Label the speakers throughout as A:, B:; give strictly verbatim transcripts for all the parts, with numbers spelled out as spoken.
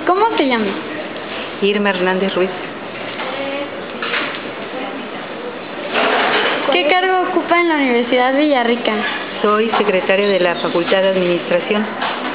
A: ¿Cómo se llama?
B: Irma Hernández Ruiz.
A: ¿Qué cargo ocupa en la Universidad Villarrica?
B: Soy secretaria de la Facultad de Administración.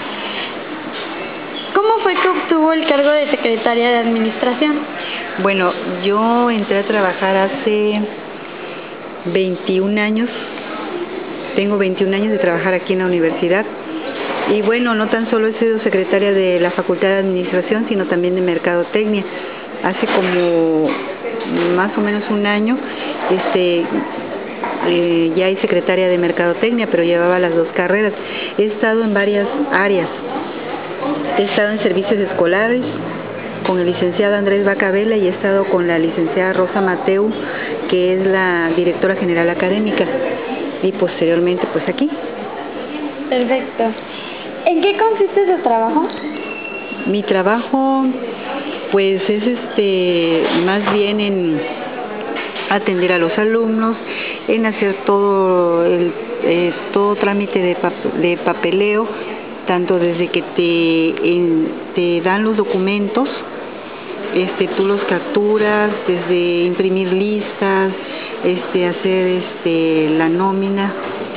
A: ¿Cómo fue que obtuvo el cargo de secretaria de Administración?
B: Bueno, yo entré a trabajar hace veintiún años. Tengo veintiún años de trabajar aquí en la universidad. Y bueno, no tan solo he sido secretaria de la Facultad de Administración, sino también de Mercadotecnia. Hace como más o menos un año este, eh, ya hay secretaria de Mercadotecnia, pero llevaba las dos carreras. He estado en varias áreas. He estado en servicios escolares con el licenciado Andrés Bacabela y he estado con la licenciada Rosa Mateu, que es la directora general académica, y posteriormente pues aquí.
A: Perfecto. ¿En qué consiste su trabajo?
B: Mi trabajo pues es este más bien en atender a los alumnos, en hacer todo el eh, todo trámite de, pap de papeleo, tanto desde que te, en, te dan los documentos, este, tú los capturas, desde imprimir listas, este, hacer este, la nómina,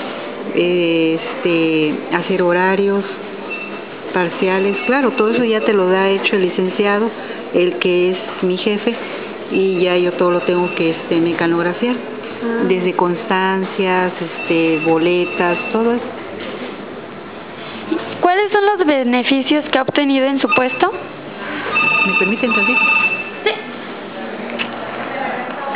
B: este, hacer horarios parciales. Claro, todo eso ya te lo da hecho el licenciado, el que es mi jefe, y ya yo todo lo tengo que este, mecanografiar, ah. desde constancias, este, boletas, todo eso.
A: ¿Cuáles son los beneficios que ha obtenido en su puesto?
B: ¿Me permiten tantito?